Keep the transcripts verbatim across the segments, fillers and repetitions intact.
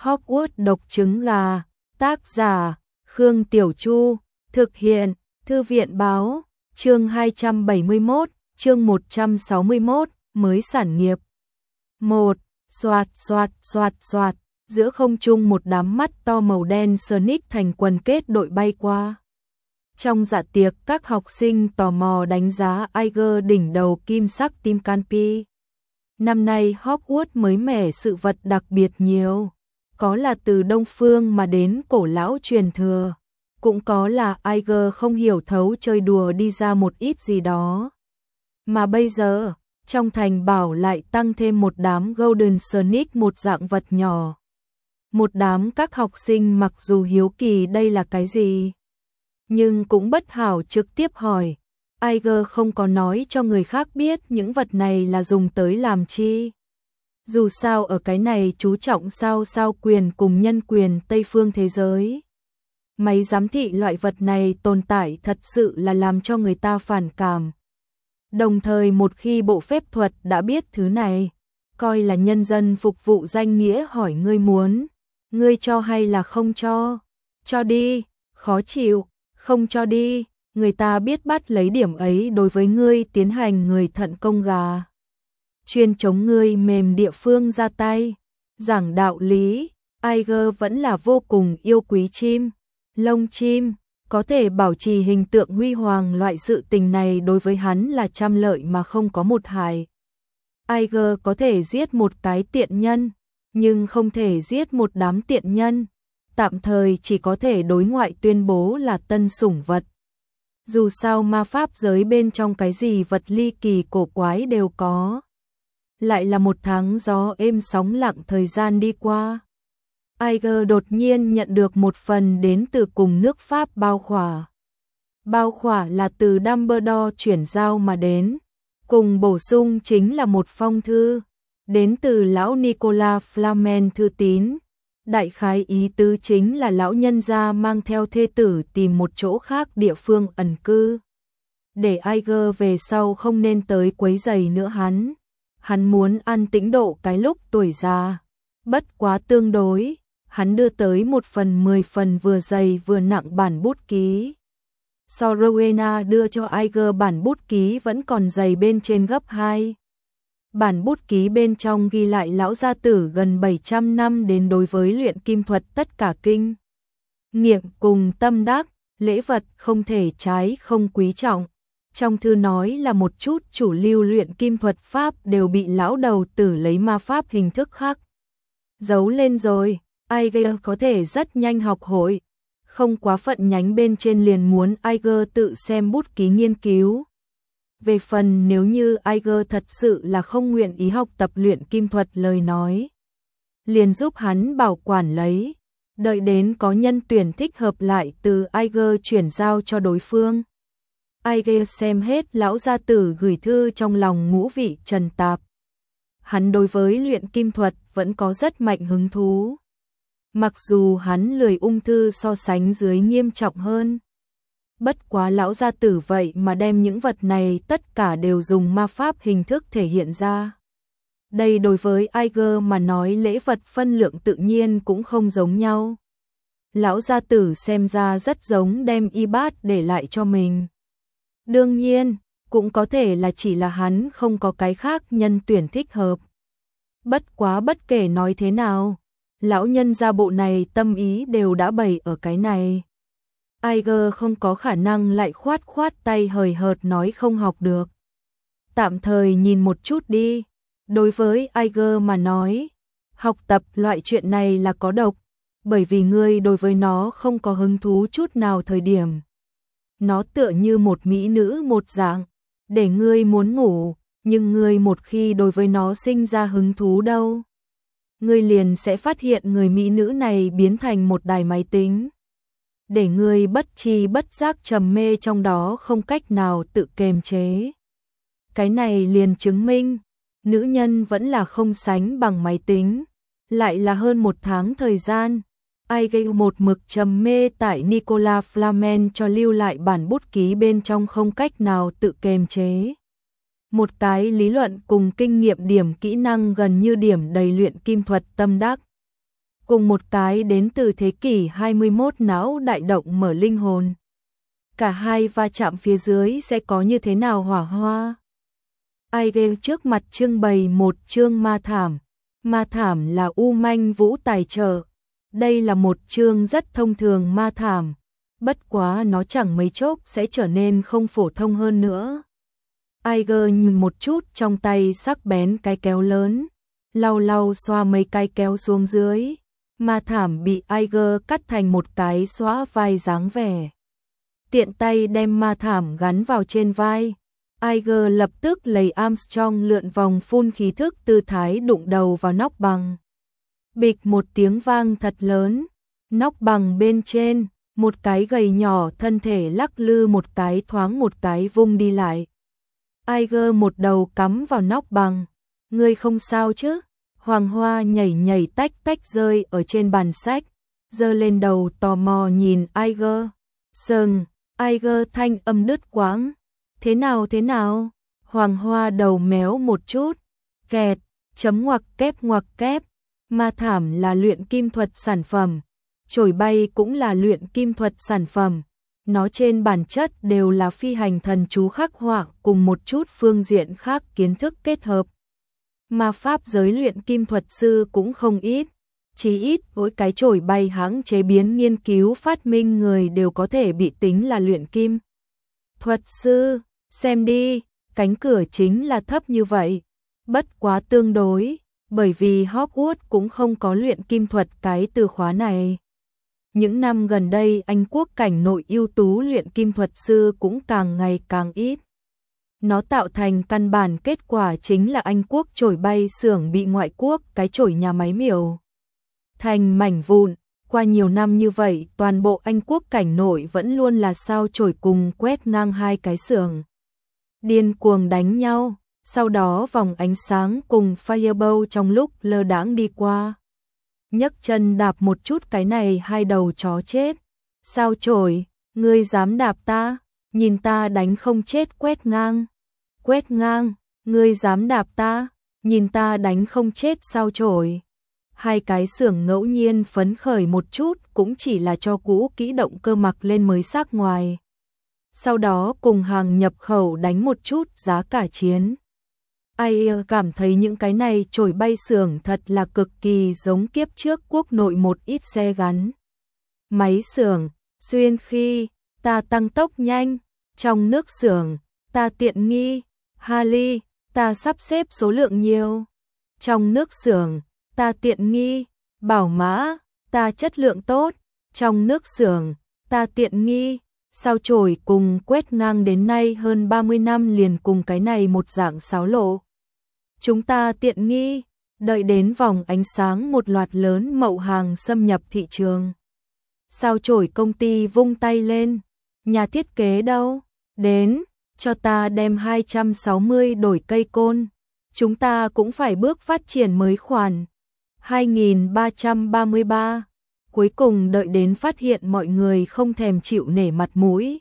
Hogwarts độc trứng gà, tác giả Khương Tiểu Chu, thực hiện Thư viện Báo, chương hai trăm bảy mươi mốt, chương một trăm sáu mươi mốt, mới sản nghiệp. một. Xoạt xoạt xoạt xoạt, giữa không trung một đám mắt to màu đen Sonic thành quần kết đội bay qua. Trong dạ tiệc, các học sinh tò mò đánh giá Iger đỉnh đầu kim sắc Tim Canpi. Năm nay Hogwarts mới mẻ sự vật đặc biệt nhiều, có là từ Đông Phương mà đến cổ lão truyền thừa, cũng có là Iger không hiểu thấu chơi đùa đi ra một ít gì đó. Mà bây giờ, trong thành bảo lại tăng thêm một đám Golden Sonic, một dạng vật nhỏ. Một đám các học sinh mặc dù hiếu kỳ đây là cái gì, nhưng cũng bất hảo trực tiếp hỏi. Iger không có nói cho người khác biết những vật này là dùng tới làm chi. Dù sao ở cái này chú trọng sao sao quyền cùng nhân quyền Tây phương thế giới. Máy giám thị loại vật này tồn tại thật sự là làm cho người ta phản cảm. Đồng thời một khi bộ phép thuật đã biết thứ này, coi là nhân dân phục vụ danh nghĩa hỏi ngươi muốn, ngươi cho hay là không cho? Cho đi, khó chịu, không cho đi, người ta biết bắt lấy điểm ấy đối với ngươi tiến hành người thận công gà. Chuyên chống ngươi mềm địa phương ra tay, giảng đạo lý, Iger vẫn là vô cùng yêu quý chim, lông chim, có thể bảo trì hình tượng huy hoàng, loại sự tình này đối với hắn là trăm lợi mà không có một hại. Iger có thể giết một cái tiện nhân, nhưng không thể giết một đám tiện nhân, tạm thời chỉ có thể đối ngoại tuyên bố là tân sủng vật. Dù sao ma pháp giới bên trong cái gì vật ly kỳ cổ quái đều có. Lại là một tháng gió êm sóng lặng thời gian đi qua. Iger đột nhiên nhận được một phần đến từ cùng nước Pháp bao khỏa. Bao khỏa là từ Dumbledore chuyển giao mà đến, cùng bổ sung chính là một phong thư, đến từ lão Nicolas Flamel thư tín. Đại khái ý tứ chính là lão nhân gia mang theo thê tử tìm một chỗ khác địa phương ẩn cư, để Iger về sau không nên tới quấy rầy nữa hắn. Hắn muốn an tĩnh độ cái lúc tuổi già, bất quá tương đối, hắn đưa tới một phần mười phần vừa dày vừa nặng bản bút ký. So Rowena đưa cho Iger bản bút ký vẫn còn dày bên trên gấp hai. Bản bút ký bên trong ghi lại lão gia tử gần bảy trăm năm đến đối với luyện kim thuật tất cả kinh nghiệm cùng tâm đắc, lễ vật không thể trái không quý trọng. Trong thư nói là một chút chủ lưu luyện kim thuật pháp đều bị lão đầu tử lấy ma pháp hình thức khác giấu lên rồi, Iger có thể rất nhanh học hội, không quá phận nhánh bên trên liền muốn Iger tự xem bút ký nghiên cứu. Về phần nếu như Iger thật sự là không nguyện ý học tập luyện kim thuật lời nói, liền giúp hắn bảo quản lấy, đợi đến có nhân tuyển thích hợp lại từ Iger chuyển giao cho đối phương. Iger xem hết lão gia tử gửi thư trong lòng ngũ vị trần tạp. Hắn đối với luyện kim thuật vẫn có rất mạnh hứng thú. Mặc dù hắn lười ung thư so sánh dưới nghiêm trọng hơn. Bất quá lão gia tử vậy mà đem những vật này tất cả đều dùng ma pháp hình thức thể hiện ra. Đây đối với Iger mà nói lễ vật phân lượng tự nhiên cũng không giống nhau. Lão gia tử xem ra rất giống đem y bát để lại cho mình. Đương nhiên, cũng có thể là chỉ là hắn không có cái khác nhân tuyển thích hợp. Bất quá bất kể nói thế nào, lão nhân gia bộ này tâm ý đều đã bày ở cái này. Iger không có khả năng lại khoát khoát tay hời hợt nói không học được. Tạm thời nhìn một chút đi. Đối với Iger mà nói, học tập loại chuyện này là có độc, bởi vì ngươi đối với nó không có hứng thú chút nào thời điểm. Nó tựa như một mỹ nữ một dạng, để ngươi muốn ngủ, nhưng ngươi một khi đối với nó sinh ra hứng thú đâu, ngươi liền sẽ phát hiện người mỹ nữ này biến thành một đài máy tính, để ngươi bất tri bất giác trầm mê trong đó không cách nào tự kiềm chế. Cái này liền chứng minh, nữ nhân vẫn là không sánh bằng máy tính. Lại là hơn một tháng thời gian, Iger một mực trầm mê tại Nicolas Flamel cho lưu lại bản bút ký bên trong không cách nào tự kiềm chế. Một cái lý luận cùng kinh nghiệm điểm kỹ năng gần như điểm đầy luyện kim thuật tâm đắc. cùng một cái đến từ thế kỷ hai mươi mốt não đại động mở linh hồn. Cả hai va chạm phía dưới sẽ có như thế nào hỏa hoa? Aige trước mặt trưng bày một chương ma thảm. Ma thảm là U Manh Vũ tài trợ. Đây là một chương rất thông thường ma thảm. Bất quá nó chẳng mấy chốc sẽ trở nên không phổ thông hơn nữa. Aige nhìn một chút trong tay sắc bén cái kéo lớn. Lau lau xoa mấy cái kéo xuống dưới. Ma thảm bị Aige cắt thành một cái xóa vai dáng vẻ. Tiện tay đem ma thảm gắn vào trên vai. Aige lập tức lấy Armstrong lượn vòng phun khí thức tư thái đụng đầu vào nóc bằng. Bịch một tiếng vang thật lớn. Nóc bằng bên trên, một cái gầy nhỏ thân thể lắc lư một cái thoáng một cái vung đi lại. Aige một đầu cắm vào nóc bằng. Ngươi không sao chứ? Hoàng Hoa nhảy nhảy tách tách rơi ở trên bàn sách, giơ lên đầu tò mò nhìn Aige. Sừng, Aige thanh âm đứt quãng. Thế nào thế nào? Hoàng Hoa đầu méo một chút. Kẹt, chấm ngoặc kép ngoặc kép. Ma thảm là luyện kim thuật sản phẩm. Chổi bay cũng là luyện kim thuật sản phẩm. Nó trên bản chất đều là phi hành thần chú khắc họa cùng một chút phương diện khác kiến thức kết hợp. Ma pháp giới luyện kim thuật sư cũng không ít. Chỉ ít mỗi cái chổi bay hãng chế biến nghiên cứu phát minh người đều có thể bị tính là luyện kim thuật sư. Xem đi, cánh cửa chính là thấp như vậy. Bất quá tương đối, bởi vì Hogwarts cũng không có luyện kim thuật cái từ khóa này. Những năm gần đây Anh quốc cảnh nội ưu tú luyện kim thuật sư cũng càng ngày càng ít. Nó tạo thành căn bản kết quả chính là Anh quốc chổi bay xưởng bị ngoại quốc cái chổi nhà máy miểu thành mảnh vụn. Qua nhiều năm như vậy, toàn bộ Anh quốc cảnh nội vẫn luôn là sao chổi cùng quét ngang hai cái xưởng. Điên cuồng đánh nhau, sau đó vòng ánh sáng cùng Firebolt trong lúc lơ đãng đi qua. Nhấc chân đạp một chút cái này hai đầu chó chết. Sao chổi, ngươi dám đạp ta, nhìn ta đánh không chết quét ngang. Quét ngang, ngươi dám đạp ta, nhìn ta đánh không chết sao chổi. Hai cái xưởng ngẫu nhiên phấn khởi một chút cũng chỉ là cho cũ kỹ động cơ mặc lên mới xác ngoài. Sau đó cùng hàng nhập khẩu đánh một chút giá cả chiến. Ai cảm thấy những cái này chổi bay xưởng thật là cực kỳ giống kiếp trước quốc nội một ít xe gắn. Máy xưởng, xuyên khi, ta tăng tốc nhanh, trong nước xưởng, ta tiện nghi, Harley, ta sắp xếp số lượng nhiều. Trong nước xưởng, ta tiện nghi, Bảo Mã, ta chất lượng tốt, trong nước xưởng, ta tiện nghi. Sao chổi cùng quét ngang đến nay hơn ba mươi năm liền cùng cái này một dạng xáo lộ. Chúng ta tiện nghi, đợi đến vòng ánh sáng một loạt lớn mậu hàng xâm nhập thị trường. Sao chổi công ty vung tay lên, nhà thiết kế đâu? Đến, cho ta đem hai trăm sáu mươi đổi cây côn. Chúng ta cũng phải bước phát triển mới khoản. hai nghìn ba trăm ba mươi ba. Cuối cùng đợi đến phát hiện mọi người không thèm chịu nể mặt mũi.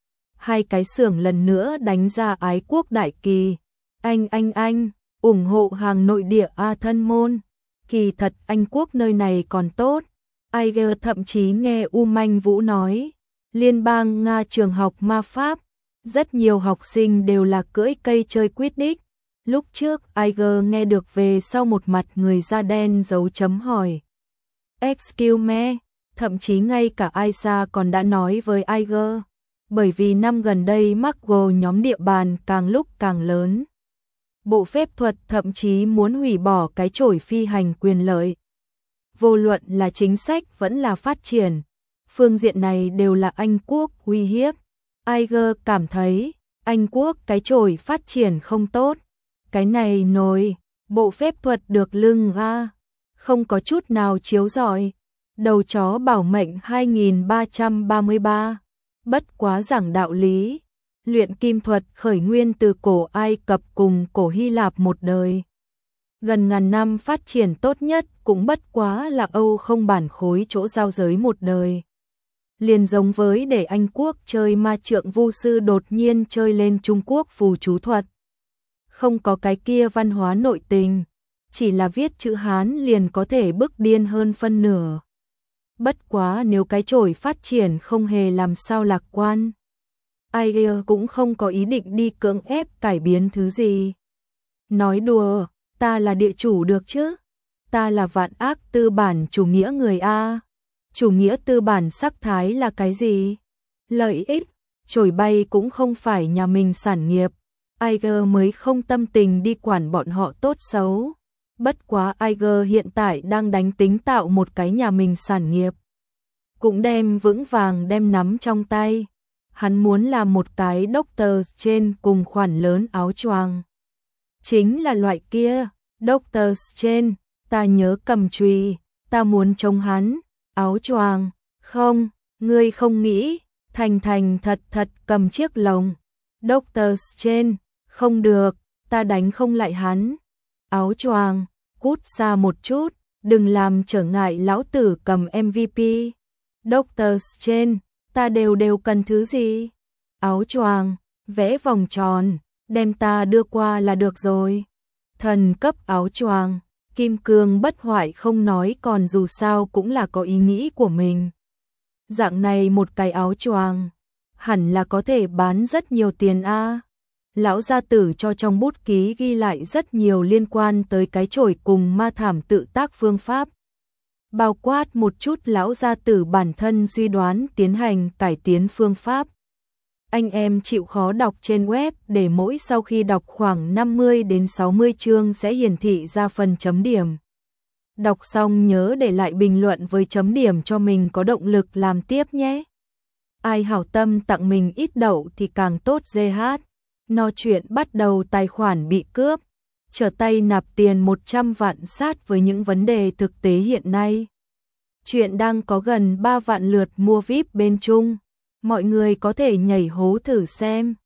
Hai cái xưởng lần nữa đánh ra ái quốc đại kỳ. Anh anh anh, ủng hộ hàng nội địa A thân môn. Kỳ thật Anh quốc nơi này còn tốt. Aige thậm chí nghe U Manh Vũ nói. Liên bang Nga trường học ma pháp. Rất nhiều học sinh đều là cưỡi cây chơi Quidditch. Lúc trước Aige nghe được về sau một mặt người da đen dấu chấm hỏi. Excuse me, thậm chí ngay cả Aisa còn đã nói với Aige, bởi vì năm gần đây Muggle nhóm địa bàn càng lúc càng lớn. Bộ phép thuật thậm chí muốn hủy bỏ cái chổi phi hành quyền lợi. Vô luận là chính sách vẫn là phát triển, phương diện này đều là Anh quốc uy hiếp. Aige cảm thấy, Anh quốc cái chổi phát triển không tốt. Cái này nồi, bộ phép thuật được lưng a. Không có chút nào chiếu rọi. Đầu chó bảo mệnh hai nghìn ba trăm ba mươi ba. Bất quá giảng đạo lý. Luyện kim thuật khởi nguyên từ cổ Ai Cập cùng cổ Hy Lạp một đời. Gần ngàn năm phát triển tốt nhất cũng bất quá là Âu không bản khối chỗ giao giới một đời. Liền giống với để Anh quốc chơi ma trượng vu sư đột nhiên chơi lên Trung Quốc phù chú thuật. Không có cái kia văn hóa nội tình. chỉ là viết chữ Hán liền có thể bức điên hơn phân nửa. Bất quá nếu cái chổi phát triển không hề làm sao lạc quan. Iger cũng không có ý định đi cưỡng ép cải biến thứ gì. Nói đùa, ta là địa chủ được chứ? Ta là vạn ác tư bản chủ nghĩa người A. Chủ nghĩa tư bản sắc thái là cái gì? Lợi ích, chổi bay cũng không phải nhà mình sản nghiệp. Iger mới không tâm tình đi quản bọn họ tốt xấu. Bất quá Iger hiện tại đang đánh tính tạo một cái nhà mình sản nghiệp. Cũng đem vững vàng đem nắm trong tay. Hắn muốn làm một cái Doctor Strange cùng khoản lớn áo choàng. Chính là loại kia, Doctor Strange, ta nhớ cầm chùy, ta muốn chống hắn, áo choàng, không, ngươi không nghĩ, thành thành thật thật cầm chiếc lồng. Doctor Strange, không được, ta đánh không lại hắn. Áo choàng, cút xa một chút, đừng làm trở ngại lão tử cầm em vê pê. Doctor Strange, ta đều đều cần thứ gì? Áo choàng, vẽ vòng tròn, đem ta đưa qua là được rồi. Thần cấp áo choàng, kim cương bất hoại không nói còn dù sao cũng là có ý nghĩ của mình. Dạng này một cái áo choàng, hẳn là có thể bán rất nhiều tiền a. Lão gia tử cho trong bút ký ghi lại rất nhiều liên quan tới cái chổi cùng ma thảm tự tác phương pháp. Bao quát một chút lão gia tử bản thân suy đoán tiến hành cải tiến phương pháp. Anh em chịu khó đọc trên web để mỗi sau khi đọc khoảng năm mươi đến sáu mươi chương sẽ hiển thị ra phần chấm điểm. Đọc xong nhớ để lại bình luận với chấm điểm cho mình có động lực làm tiếp nhé. Ai hảo tâm tặng mình ít đậu thì càng tốt giê hát. No chuyện bắt đầu tài khoản bị cướp. Trở tay nạp tiền một trăm vạn sát với những vấn đề thực tế hiện nay. Chuyện đang có gần ba vạn lượt mua víp bên Trung. Mọi người có thể nhảy hố thử xem.